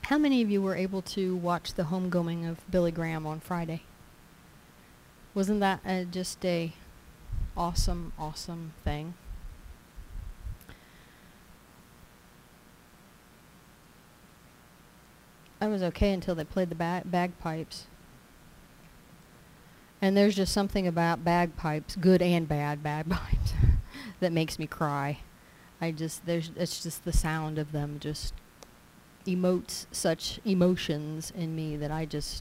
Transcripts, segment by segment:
How many of you were able to watch the homegoing of Billy Graham on Friday? Wasn't that just a awesome, awesome thing? I was okay until they played the bagpipes. And there's just something about bagpipes, good and bad bagpipes, that makes me cry. It's just the sound of them just emotes such emotions in me that I just...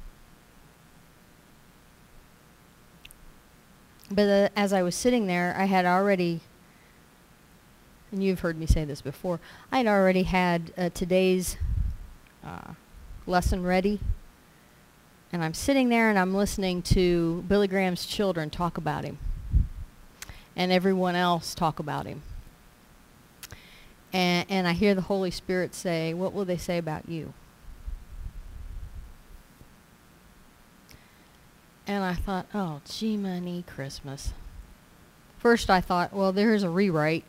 But as I was sitting there, I had already, and you've heard me say this before, I had already had today's lesson ready. And I'm sitting there and I'm listening to Billy Graham's children talk about him. And everyone else talk about him. And I hear the Holy Spirit say, what will they say about you? And I thought, oh, gee, money, Christmas. First I thought, well, there's a rewrite.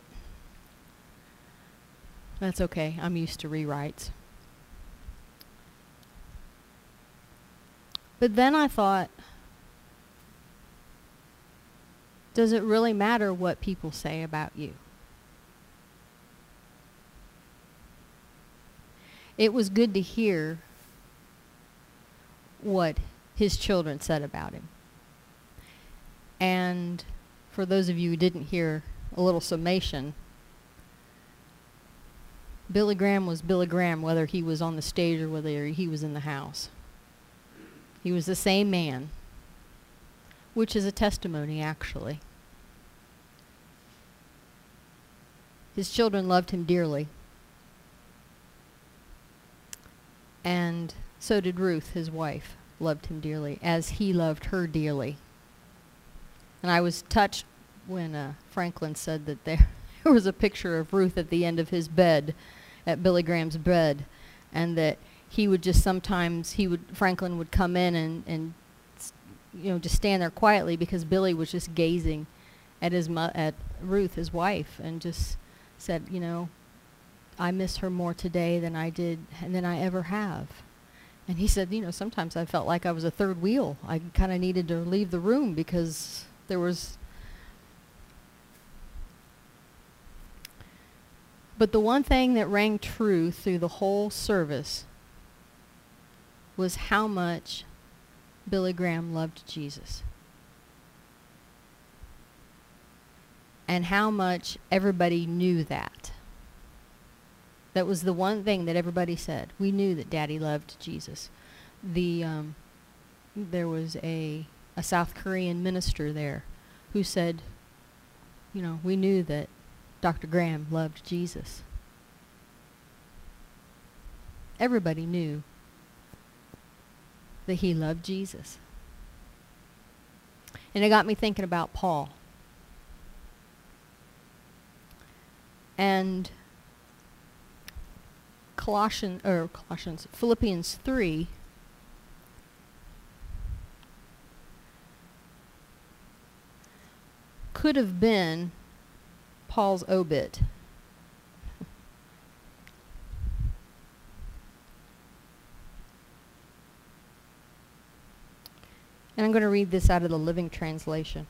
That's okay. I'm used to rewrites. But then I thought, does it really matter what people say about you? It was good to hear what his children said about him. And for those of you who didn't hear a little summation, Billy Graham was Billy Graham whether he was on the stage or whether he was in the house. He was the same man, which is a testimony, actually. His children loved him dearly. And so did Ruth, his wife, loved him dearly, as he loved her dearly. And I was touched when Franklin said that there was a picture of Ruth at the end of his bed, at Billy Graham's bed, and that he would just sometimes, Franklin would come in and just stand there quietly because Billy was just gazing at at Ruth, his wife, and just said, I miss her more today than I did and than I ever have. And he said, sometimes I felt like I was a third wheel. I kind of needed to leave the room because there was... But the one thing that rang true through the whole service was how much Billy Graham loved Jesus. And how much everybody knew that. That was the one thing that everybody said. We knew that Daddy loved Jesus. There was a South Korean minister there who said, we knew that Dr. Graham loved Jesus. Everybody knew that he loved Jesus. And it got me thinking about Paul. And Philippians 3 could have been Paul's obit. And I'm going to read this out of the Living Translation.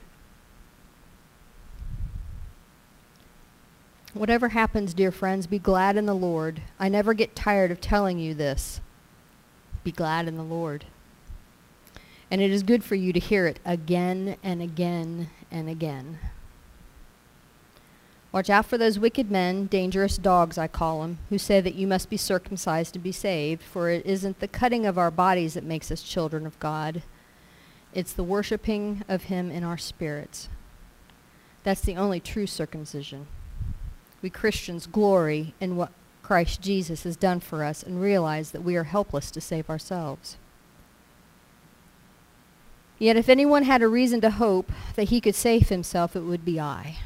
Whatever happens, dear friends, be glad in the Lord. I never get tired of telling you this. Be glad in the Lord. And it is good for you to hear it again and again and again. Watch out for those wicked men, dangerous dogs I call them, who say that you must be circumcised to be saved, for it isn't the cutting of our bodies that makes us children of God. It's the worshiping of him in our spirits. That's the only true circumcision. We Christians glory in what Christ Jesus has done for us and realize that we are helpless to save ourselves. Yet if anyone had a reason to hope that he could save himself, it would be I.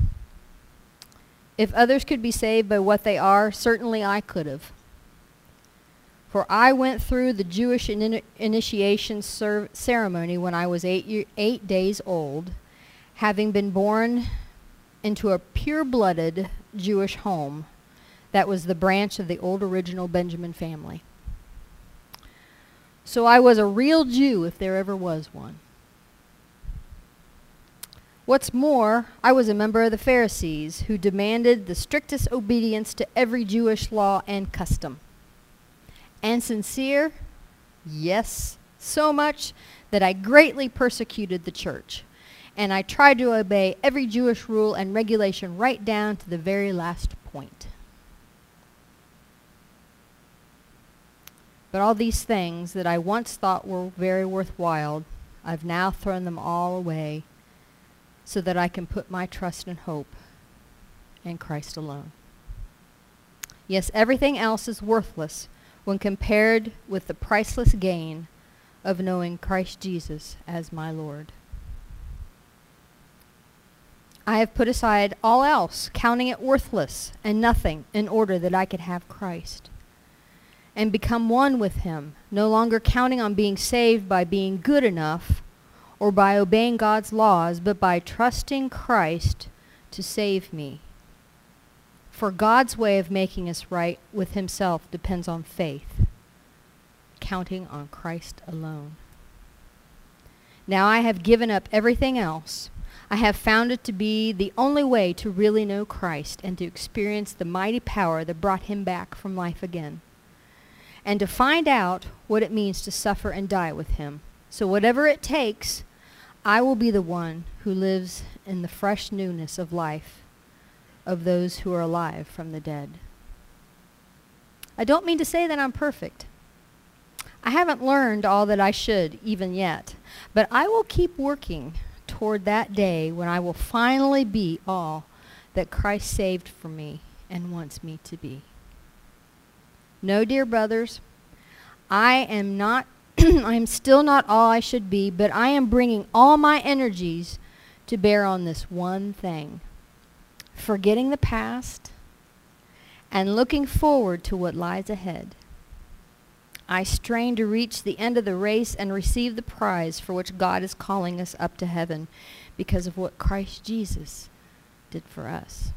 If others could be saved by what they are, certainly I could have. For I went through the Jewish initiation ceremony when I was 8 days old, having been born into a pure-blooded Jewish home that was the branch of the old original Benjamin family. So I was a real Jew if there ever was one. What's more, I was a member of the Pharisees, who demanded the strictest obedience to every Jewish law and custom. And sincere? Yes, so much that I greatly persecuted the church, and I tried to obey every Jewish rule and regulation right down to the very last point. But all these things that I once thought were very worthwhile, I've now thrown them all away so that I can put my trust and hope in Christ alone. Yes, everything else is worthless when compared with the priceless gain of knowing Christ Jesus as my Lord. I have put aside all else, counting it worthless and nothing, in order that I could have Christ and become one with him, no longer counting on being saved by being good enough or by obeying God's laws, but by trusting Christ to save me. For God's way of making us right with himself depends on faith, counting on Christ alone. Now I have given up everything else. I have found it to be the only way to really know Christ and to experience the mighty power that brought him back from life again, and to find out what it means to suffer and die with him. So whatever it takes, I will be the one who lives in the fresh newness of life of those who are alive from the dead. I don't mean to say that I'm perfect. I haven't learned all that I should even yet, but I will keep working toward that day when I will finally be all that Christ saved for me and wants me to be. No, dear brothers, I am not I am still not all I should be, but I am bringing all my energies to bear on this one thing, forgetting the past and looking forward to what lies ahead. I strain to reach the end of the race and receive the prize for which God is calling us up to heaven because of what Christ Jesus did for us.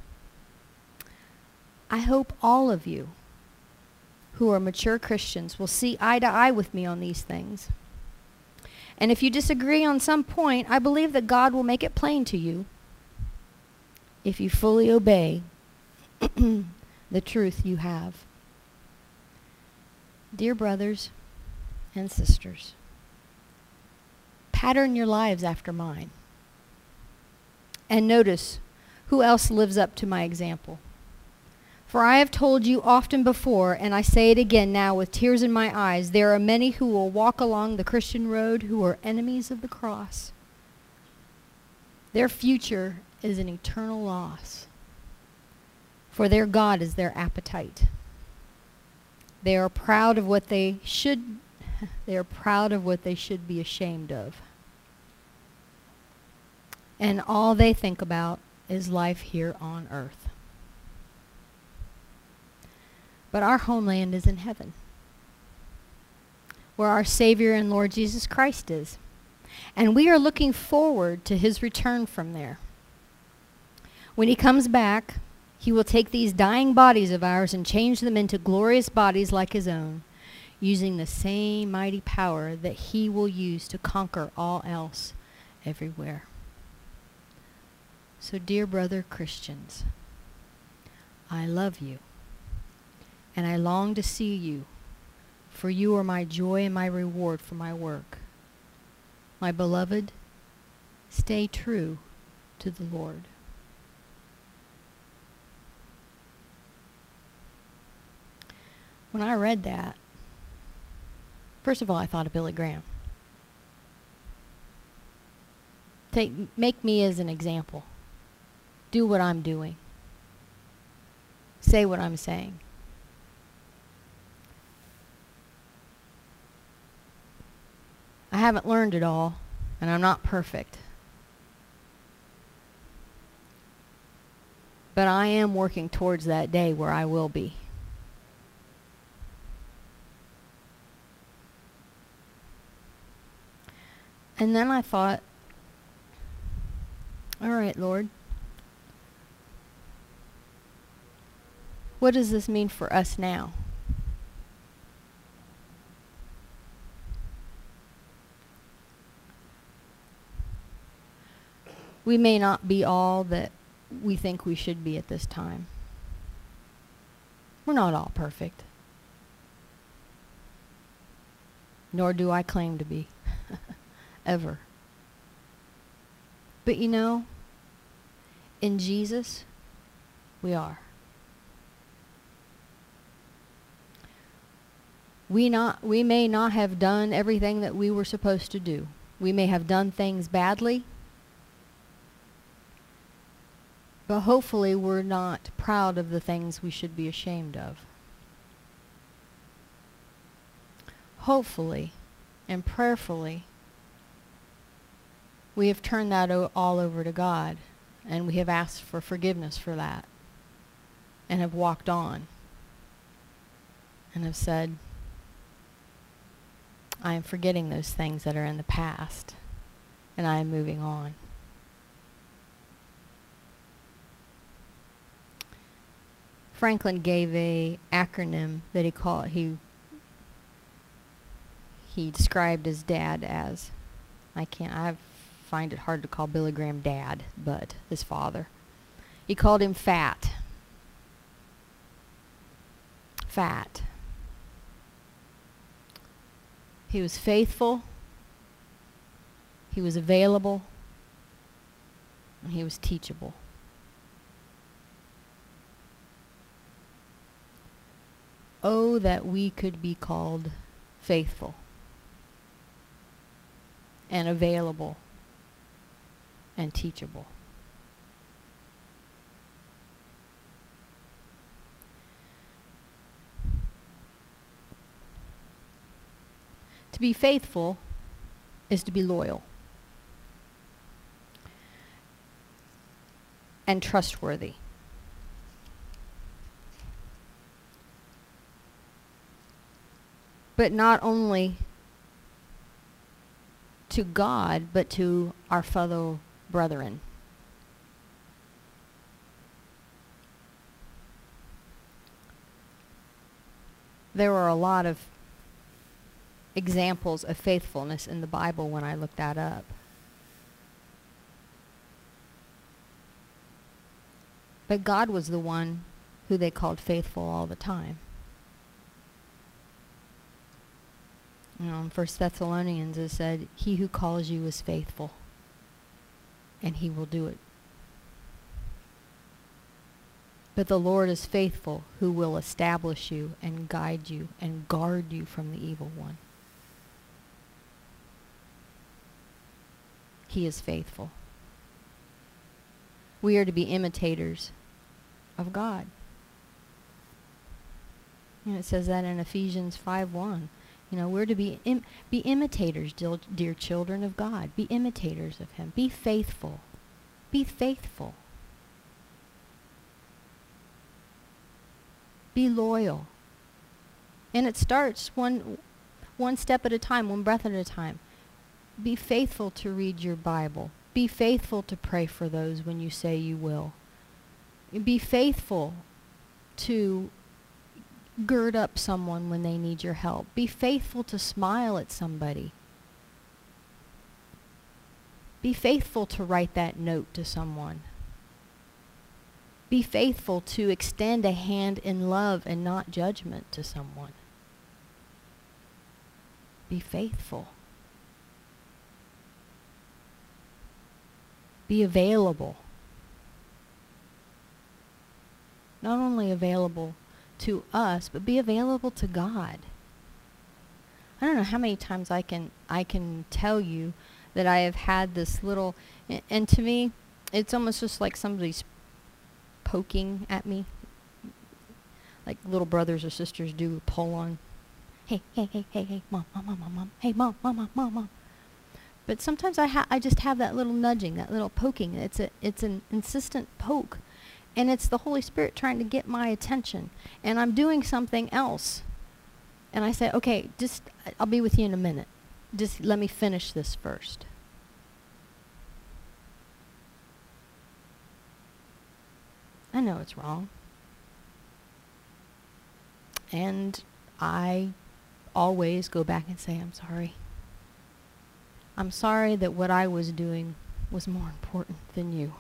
I hope all of you who are mature Christians will see eye to eye with me on these things. And if you disagree on some point, I believe that God will make it plain to you if you fully obey the truth you have. Dear brothers and sisters, pattern your lives after mine. And notice who else lives up to my example. For I have told you often before, and I say it again now with tears in my eyes, there are many who will walk along the Christian road who are enemies of the cross. Their future is an eternal loss, for their God is their appetite. They are proud of what they should be ashamed of. And all they think about is life here on earth. But our homeland is in heaven, where our Savior and Lord Jesus Christ is. And we are looking forward to his return from there. When he comes back, he will take these dying bodies of ours and change them into glorious bodies like his own, using the same mighty power that he will use to conquer all else everywhere. So, dear brother Christians, I love you. And I long to see you, for you are my joy and my reward for my work. My beloved, stay true to the Lord. When I read that, first of all, I thought of Billy Graham. Make me as an example. Do what I'm doing. Say what I'm saying. I haven't learned it all, and I'm not perfect. But I am working towards that day where I will be. And then I thought, all right, Lord, what does this mean for us now? We may not be all that we think we should be at this time. We're not all perfect. Nor do I claim to be. Ever. But you know, in Jesus, we are. We may not have done everything that we were supposed to do. We may have done things badly. But hopefully we're not proud of the things we should be ashamed of. Hopefully and prayerfully we have turned that all over to God, and we have asked for forgiveness for that, and have walked on, and have said, I am forgetting those things that are in the past, and I am moving on. Franklin gave a acronym that he described his dad as. I find it hard to call Billy Graham dad, but his father. He called him FAT. FAT. He was faithful, he was available, and he was teachable. Oh, that we could be called faithful and available and teachable. To be faithful is to be loyal and trustworthy. But not only to God, but to our fellow brethren. There are a lot of examples of faithfulness in the Bible when I looked that up. But God was the one who they called faithful all the time. You know, in 1 Thessalonians it said, he who calls you is faithful, and he will do it. But the Lord is faithful, who will establish you and guide you and guard you from the evil one. He is faithful. We are to be imitators of God. You know, it says that in Ephesians 5:1. You know, we're to be imitators, dear children of God. Be imitators of him. Be faithful. Be faithful. Be loyal. And it starts one step at a time, one breath at a time. Be faithful to read your Bible. Be faithful to pray for those when you say you will. Be faithful to gird up someone when they need your help. Be faithful to smile at somebody. Be faithful to write that note to someone. Be faithful to extend a hand in love and not judgment to someone. Be faithful. Be available. Not only available to us, but be available to God. I don't know how many times I can tell you that I have had this little, and to me, it's almost just like somebody's poking at me, like little brothers or sisters do, pull on. Hey, mom, hey, mom. But sometimes I just have that little nudging, that little poking. It's an insistent poke. And it's the Holy Spirit trying to get my attention. And I'm doing something else. And I say, okay, I'll be with you in a minute. Just let me finish this first. I know it's wrong. And I always go back and say, I'm sorry. I'm sorry that what I was doing was more important than you.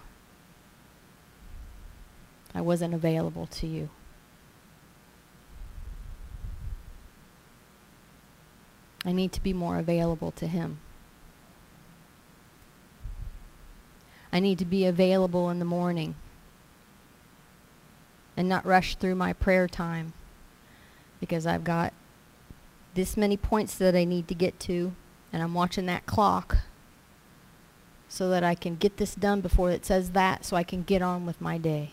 I wasn't available to you. I need to be more available to him. I need to be available in the morning and not rush through my prayer time because I've got this many points that I need to get to, and I'm watching that clock so that I can get this done before it says that, so I can get on with my day.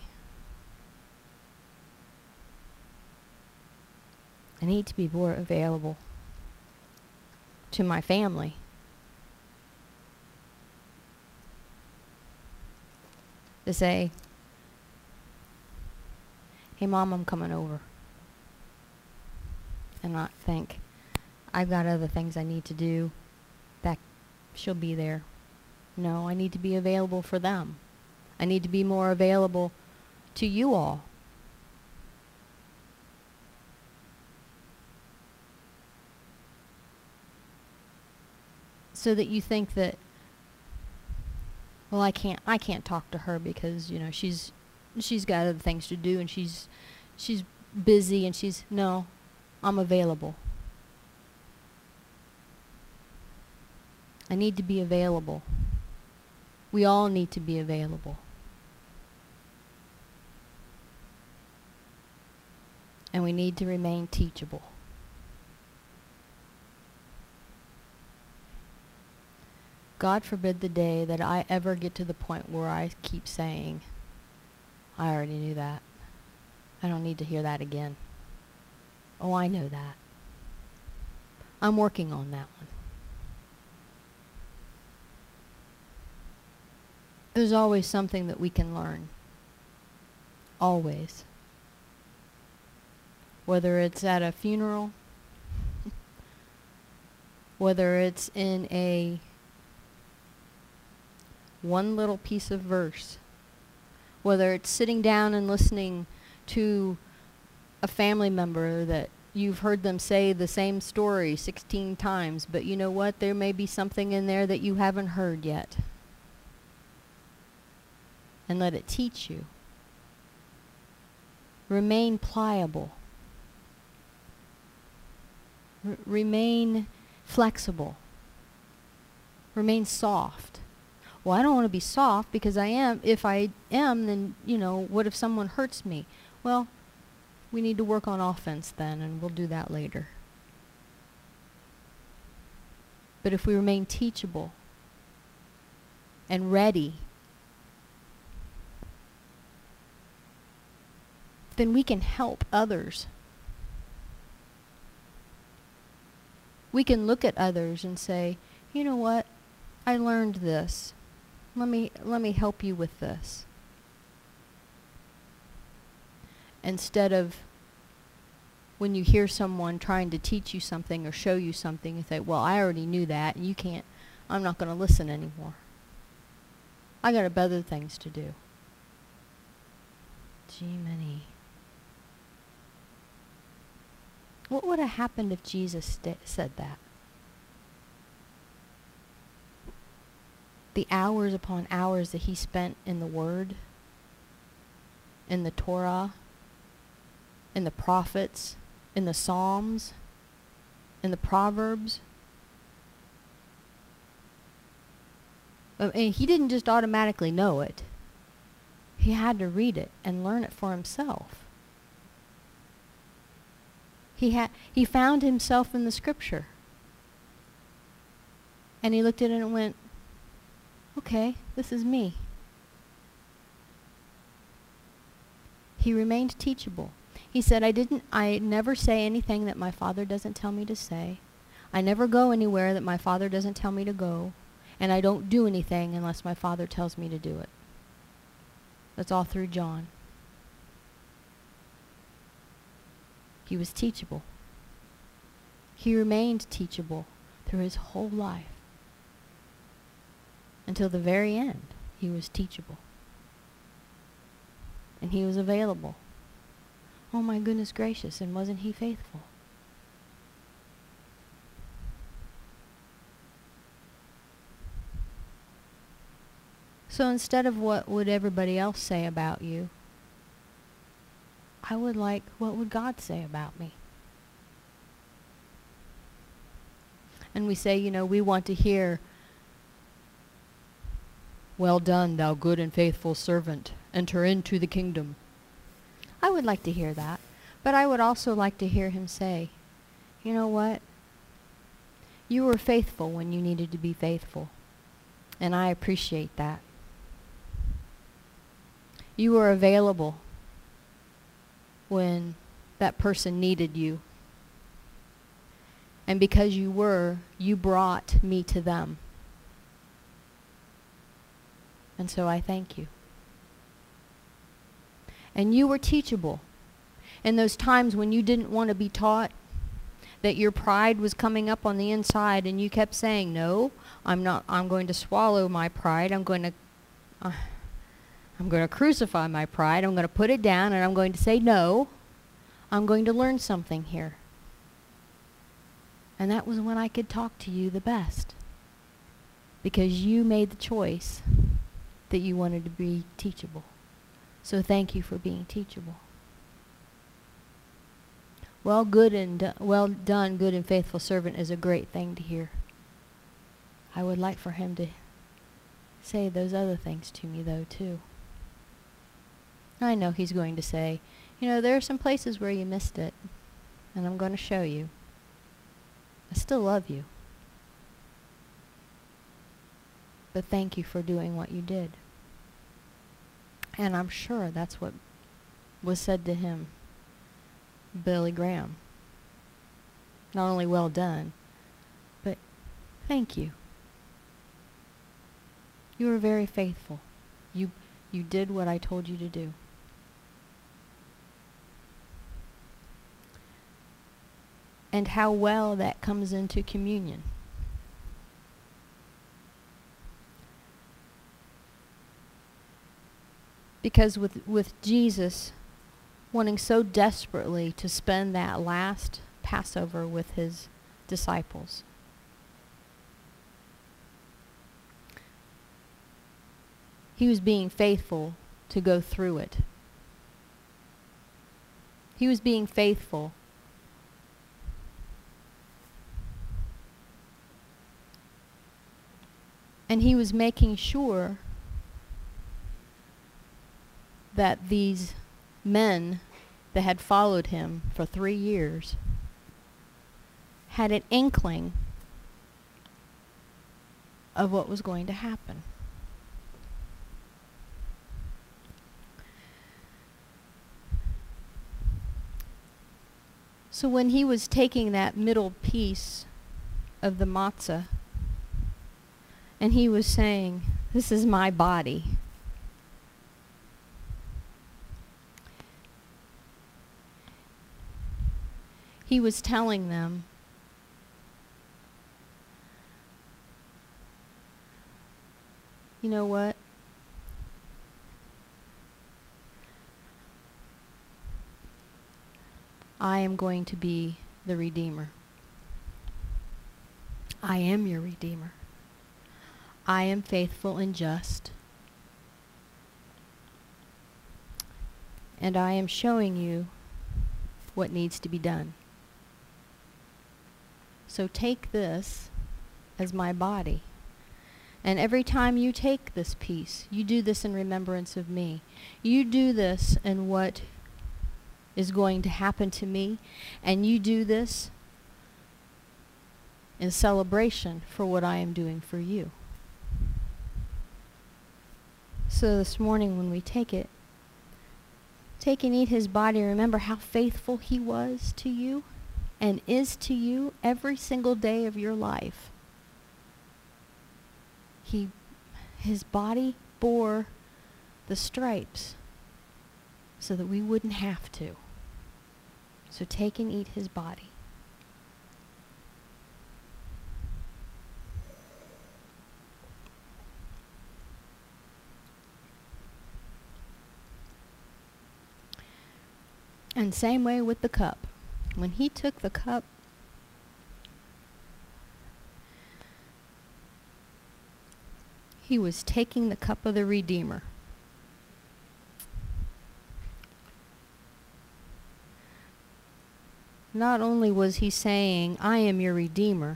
I need to be more available to my family. To say, hey Mom, I'm coming over. And not think, I've got other things I need to do, that she'll be there. No, I need to be available for them. I need to be more available to you all. So that you think that, well, I can't talk to her because, you know, she's got other things to do and she's busy and no, I'm available. I need to be available. We all need to be available. And we need to remain teachable. God forbid the day that I ever get to the point where I keep saying, I already knew that. I don't need to hear that again. Oh, I know that. I'm working on that one. There's always something that we can learn. Always. Whether it's at a funeral, whether it's in a one little piece of verse, whether it's sitting down and listening to a family member that you've heard them say the same story 16 times, but you know what? There may be something in there that you haven't heard yet. And let it teach you. Remain pliable. Remain flexible. Remain soft. Well, I don't want to be soft because I am. If I am, then, you know, what if someone hurts me? Well, we need to work on offense then, and we'll do that later. But if we remain teachable and ready, then we can help others. We can look at others and say, you know what? I learned this. Let me help you with this. Instead of when you hear someone trying to teach you something or show you something, you say, well, I already knew that, and you can't, I'm not going to listen anymore. I got other things to do. Gee, many. What would have happened if Jesus said that? The hours upon hours that he spent in the Word, in the Torah, in the prophets, in the Psalms, in the Proverbs. And he didn't just automatically know it. He had to read it and learn it for himself. He found himself in the Scripture. And he looked at it and went, okay, this is me. He remained teachable. He said, I never say anything that my Father doesn't tell me to say. I never go anywhere that my Father doesn't tell me to go. And I don't do anything unless my Father tells me to do it. That's all through John. He was teachable. He remained teachable through his whole life. Until the very end, he was teachable. And he was available. Oh my goodness gracious, and wasn't he faithful? So instead of what would everybody else say about you, I would like, what would God say about me? And we say, we want to hear, "Well done, thou good and faithful servant. Enter into the kingdom." I would like to hear that. But I would also like to hear him say, "You know what? You were faithful when you needed to be faithful. And I appreciate that. You were available when that person needed you. And because you were, you brought me to them. And so I thank you. And you were teachable. In those times when you didn't want to be taught, that your pride was coming up on the inside and you kept saying, "No, I'm not. I'm going to swallow my pride. I'm going to crucify my pride. I'm going to put it down and I'm going to say, no, I'm going to learn something here." And that was when I could talk to you the best. Because you made the choice that you wanted to be teachable. So thank you for being teachable. Well done, good and faithful servant is a great thing to hear. I would like for him to say those other things to me, though, too. I know he's going to say, there are some places where you missed it, and I'm going to show you. I still love you. But thank you for doing what you did. And I'm sure that's what was said to him, Billy Graham. Not only well done, but thank you. You were very faithful. You did what I told you to do. And how well that comes into communion. Because with Jesus wanting so desperately to spend that last Passover with his disciples, he was being faithful to go through it. He was being faithful and he was making sure that these men that had followed him for 3 years had an inkling of what was going to happen. So when he was taking that middle piece of the matzah, and he was saying, "This is my body," he was telling them, "You know what? I am going to be the Redeemer. I am your Redeemer. I am faithful and just. And I am showing you what needs to be done. So take this as my body. And every time you take this piece, you do this in remembrance of me. You do this in what is going to happen to me, and you do this in celebration for what I am doing for you." So this morning when we take it, take and eat his body, remember how faithful he was to you and is to you every single day of your life. His body bore the stripes so that we wouldn't have to. So take and eat his body. And same way with the cup. When he took the cup, He was taking the cup of the Redeemer. Not only was he saying, I am your Redeemer,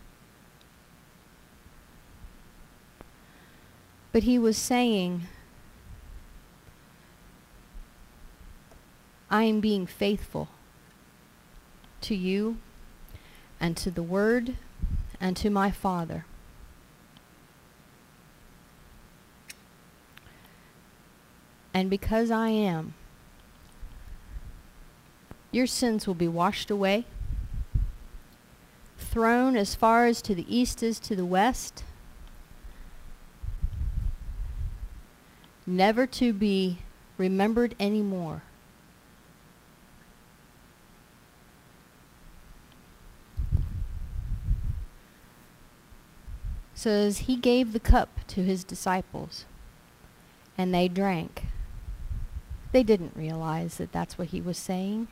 but he was saying, I am being faithful to you and to the Word and to my Father. And because I am, your sins will be washed away, thrown as far as to the east as to the west, never to be remembered anymore. So as he gave the cup to his disciples and they drank, they didn't realize that that's what he was saying.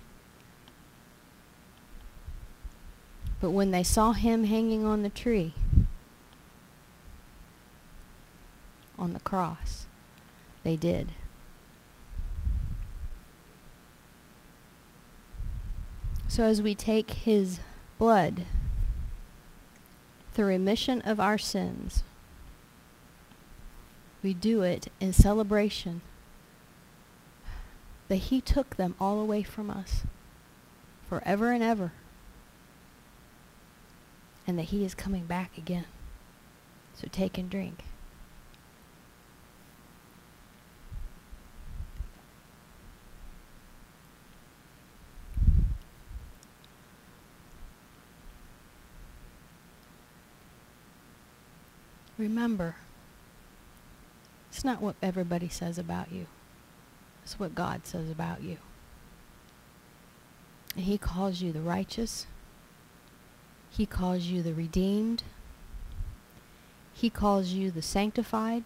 But when they saw him hanging on the tree, on the cross, they did. So as we take his blood, the remission of our sins, we do it in celebration that he took them all away from us forever and ever, and that he is coming back again. So take and drink. Remember, it's not what everybody says about you. It's what God says about you. And he calls you the righteous. He calls you the redeemed. He calls you the sanctified.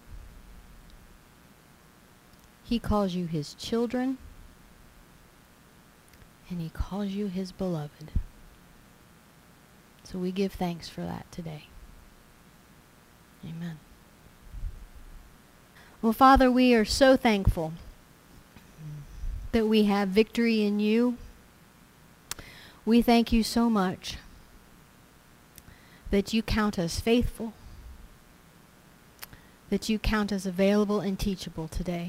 He calls you his children. And he calls you his beloved. So we give thanks for that today. Amen. Well, Father, we are so thankful that we have victory in you. We thank you so much that you count us faithful, that you count us available and teachable today.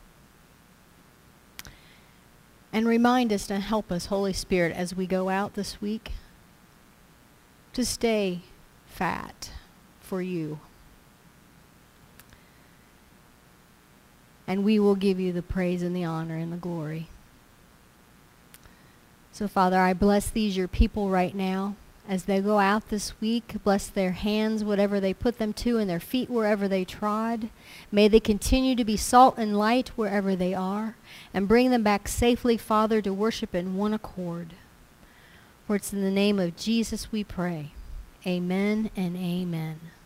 And remind us and help us, Holy Spirit, as we go out this week, to stay fat for you. And we will give you the praise and the honor and the glory. So, Father, I bless these, your people, right now. As they go out this week, bless their hands, whatever they put them to, and their feet wherever they trod. May they continue to be salt and light wherever they are, and bring them back safely, Father, to worship in one accord. For it's in the name of Jesus we pray. Amen and amen.